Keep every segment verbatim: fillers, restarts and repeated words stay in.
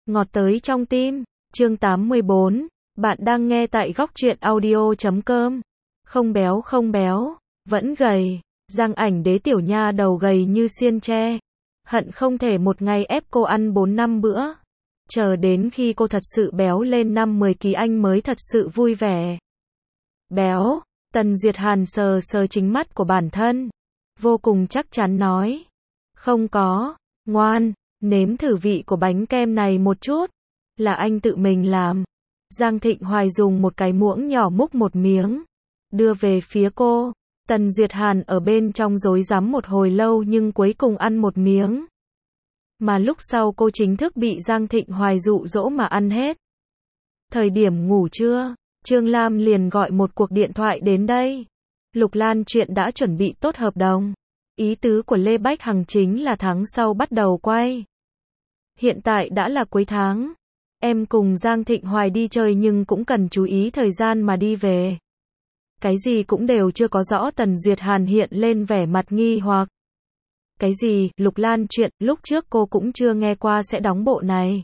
Ngọt tới trong tim, chương tám mươi bốn, bạn đang nghe tại góc truyện audio chấm com. Không béo không béo, vẫn gầy, Giang Ảnh Đế tiểu nha đầu gầy như xiên tre. Hận không thể một ngày ép cô ăn bốn năm bữa. Chờ đến khi cô thật sự béo lên năm mười ký anh mới thật sự vui vẻ. Béo, Tần Duyệt Hàn sờ sờ chính mắt của bản thân. Vô cùng chắc chắn nói. Không có, ngoan, nếm thử vị của bánh kem này một chút. Là anh tự mình làm. Giang Thịnh Hoài dùng một cái muỗng nhỏ múc một miếng. Đưa về phía cô. Tần Duyệt Hàn ở bên trong rối rắm một hồi lâu nhưng cuối cùng ăn một miếng. Mà lúc sau cô chính thức bị Giang Thịnh Hoài dụ dỗ mà ăn hết. Thời điểm ngủ trưa, Trương Lam liền gọi một cuộc điện thoại đến đây. Lục Lan chuyện đã chuẩn bị tốt hợp đồng. Ý tứ của Lê Bách Hằng chính là tháng sau bắt đầu quay. Hiện tại đã là cuối tháng. Em cùng Giang Thịnh Hoài đi chơi nhưng cũng cần chú ý thời gian mà đi về. Cái gì cũng đều chưa có rõ. Tần Duyệt Hàn hiện lên vẻ mặt nghi hoặc. Cái gì, Lục Lan chuyện, lúc trước cô cũng chưa nghe qua sẽ đóng bộ này.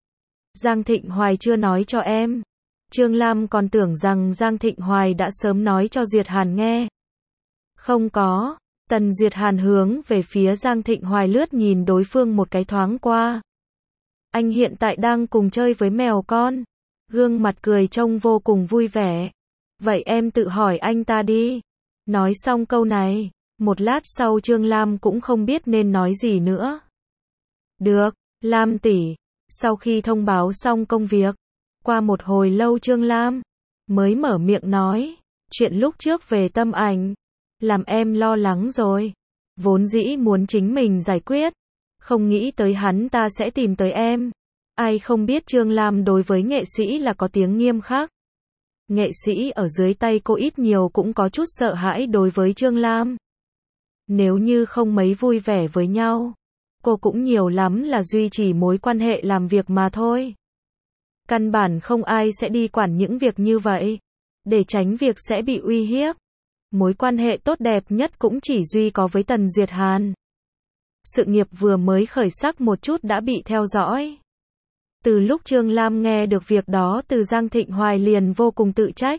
Giang Thịnh Hoài chưa nói cho em. Trương Lam còn tưởng rằng Giang Thịnh Hoài đã sớm nói cho Duyệt Hàn nghe. Không có. Tần Duyệt Hàn hướng về phía Giang Thịnh Hoài lướt nhìn đối phương một cái thoáng qua. Anh hiện tại đang cùng chơi với mèo con. Gương mặt cười trông vô cùng vui vẻ. Vậy em tự hỏi anh ta đi. Nói xong câu này, một lát sau Trương Lam cũng không biết nên nói gì nữa. Được, Lam tỷ. Sau khi thông báo xong công việc, qua một hồi lâu Trương Lam mới mở miệng nói. Chuyện lúc trước về Tâm Ảnh, làm em lo lắng rồi. Vốn dĩ muốn chính mình giải quyết. Không nghĩ tới hắn ta sẽ tìm tới em. Ai không biết Trương Lam đối với nghệ sĩ là có tiếng nghiêm khắc. Nghệ sĩ ở dưới tay cô ít nhiều cũng có chút sợ hãi đối với Trương Lam. Nếu như không mấy vui vẻ với nhau, cô cũng nhiều lắm là duy trì mối quan hệ làm việc mà thôi. Căn bản không ai sẽ đi quản những việc như vậy, để tránh việc sẽ bị uy hiếp. Mối quan hệ tốt đẹp nhất cũng chỉ duy có với Tần Duyệt Hàn. Sự nghiệp vừa mới khởi sắc một chút đã bị theo dõi. Từ lúc Trương Lam nghe được việc đó từ Giang Thịnh Hoài liền vô cùng tự trách.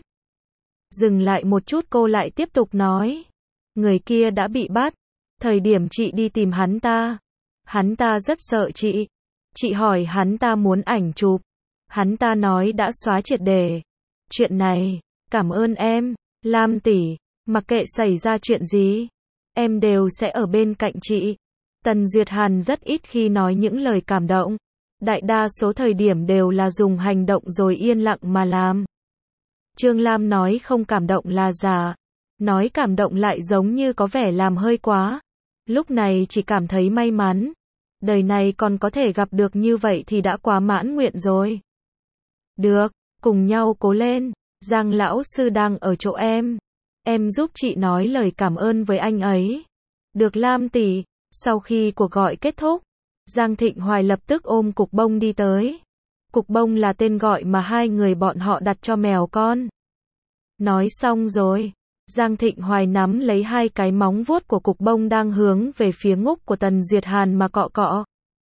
Dừng lại một chút cô lại tiếp tục nói. Người kia đã bị bắt. Thời điểm chị đi tìm hắn ta. Hắn ta rất sợ chị. Chị hỏi hắn ta muốn ảnh chụp. Hắn ta nói đã xóa triệt để. Chuyện này, cảm ơn em, Lam tỷ. Mặc kệ xảy ra chuyện gì, em đều sẽ ở bên cạnh chị. Tần Duyệt Hàn rất ít khi nói những lời cảm động. Đại đa số thời điểm đều là dùng hành động rồi yên lặng mà làm. Trương Lam nói không cảm động là giả. Nói cảm động lại giống như có vẻ làm hơi quá. Lúc này chỉ cảm thấy may mắn. Đời này còn có thể gặp được như vậy thì đã quá mãn nguyện rồi. Được, cùng nhau cố lên. Giang lão sư đang ở chỗ em. Em giúp chị nói lời cảm ơn với anh ấy. Được Lam tỷ. Sau khi cuộc gọi kết thúc, Giang Thịnh Hoài lập tức ôm cục bông đi tới. Cục bông là tên gọi mà hai người bọn họ đặt cho mèo con. Nói xong rồi, Giang Thịnh Hoài nắm lấy hai cái móng vuốt của cục bông đang hướng về phía ngúc của Tần Duyệt Hàn mà cọ cọ.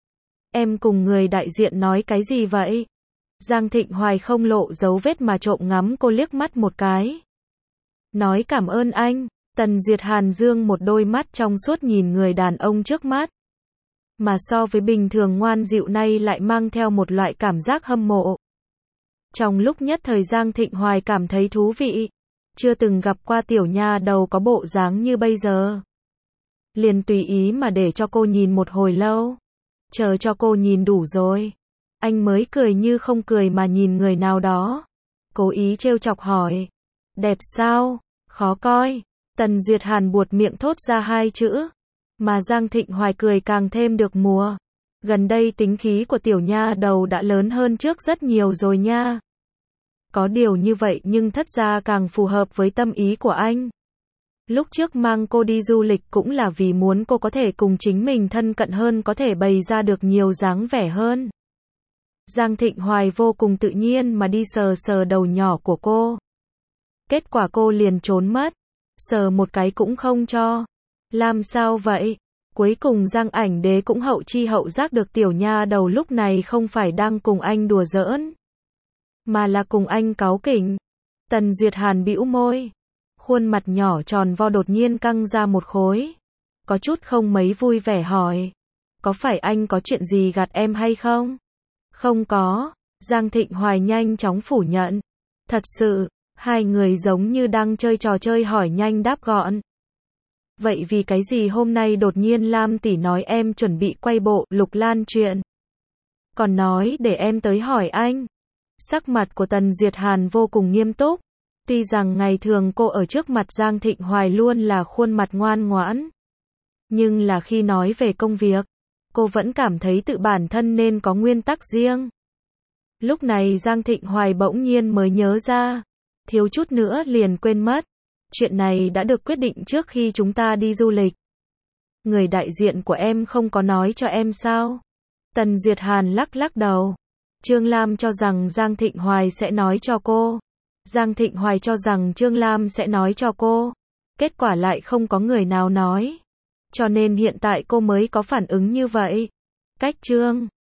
Em cùng người đại diện nói cái gì vậy? Giang Thịnh Hoài không lộ dấu vết mà trộm ngắm cô liếc mắt một cái. Nói cảm ơn anh. Tần Duyệt Hàn dương một đôi mắt trong suốt nhìn người đàn ông trước mắt. Mà so với bình thường ngoan dịu nay lại mang theo một loại cảm giác hâm mộ. Trong lúc nhất thời Giang Thịnh Hoài cảm thấy thú vị. Chưa từng gặp qua tiểu nha đầu có bộ dáng như bây giờ. Liền tùy ý mà để cho cô nhìn một hồi lâu. Chờ cho cô nhìn đủ rồi. Anh mới cười như không cười mà nhìn người nào đó. Cố ý trêu chọc hỏi. Đẹp sao? Khó coi. Tần Duyệt Hàn buột miệng thốt ra hai chữ. Mà Giang Thịnh Hoài cười càng thêm được mùa. Gần đây tính khí của tiểu nha đầu đã lớn hơn trước rất nhiều rồi nha. Có điều như vậy nhưng thất ra càng phù hợp với tâm ý của anh. Lúc trước mang cô đi du lịch cũng là vì muốn cô có thể cùng chính mình thân cận hơn, có thể bày ra được nhiều dáng vẻ hơn. Giang Thịnh Hoài vô cùng tự nhiên mà đi sờ sờ đầu nhỏ của cô. Kết quả cô liền trốn mất. Sờ một cái cũng không cho. Làm sao vậy? Cuối cùng Giang Ảnh Đế cũng hậu chi hậu giác được tiểu nha đầu lúc này không phải đang cùng anh đùa giỡn, mà là cùng anh cáu kỉnh. Tần Duyệt Hàn bĩu môi, khuôn mặt nhỏ tròn vo đột nhiên căng ra một khối, có chút không mấy vui vẻ hỏi, có phải anh có chuyện gì gạt em hay không? Không có, Giang Thịnh Hoài nhanh chóng phủ nhận. Thật sự, hai người giống như đang chơi trò chơi hỏi nhanh đáp gọn. Vậy vì cái gì hôm nay đột nhiên Lam tỷ nói em chuẩn bị quay bộ Lục Lan chuyện? Còn nói để em tới hỏi anh. Sắc mặt của Tần Duyệt Hàn vô cùng nghiêm túc. Tuy rằng ngày thường cô ở trước mặt Giang Thịnh Hoài luôn là khuôn mặt ngoan ngoãn, nhưng là khi nói về công việc, cô vẫn cảm thấy tự bản thân nên có nguyên tắc riêng. Lúc này Giang Thịnh Hoài bỗng nhiên mới nhớ ra, thiếu chút nữa liền quên mất. Chuyện này đã được quyết định trước khi chúng ta đi du lịch. Người đại diện của em không có nói cho em sao? Tần Duyệt Hàn lắc lắc đầu. Trương Lam cho rằng Giang Thịnh Hoài sẽ nói cho cô. Giang Thịnh Hoài cho rằng Trương Lam sẽ nói cho cô. Kết quả lại không có người nào nói. Cho nên hiện tại cô mới có phản ứng như vậy. Cách Trương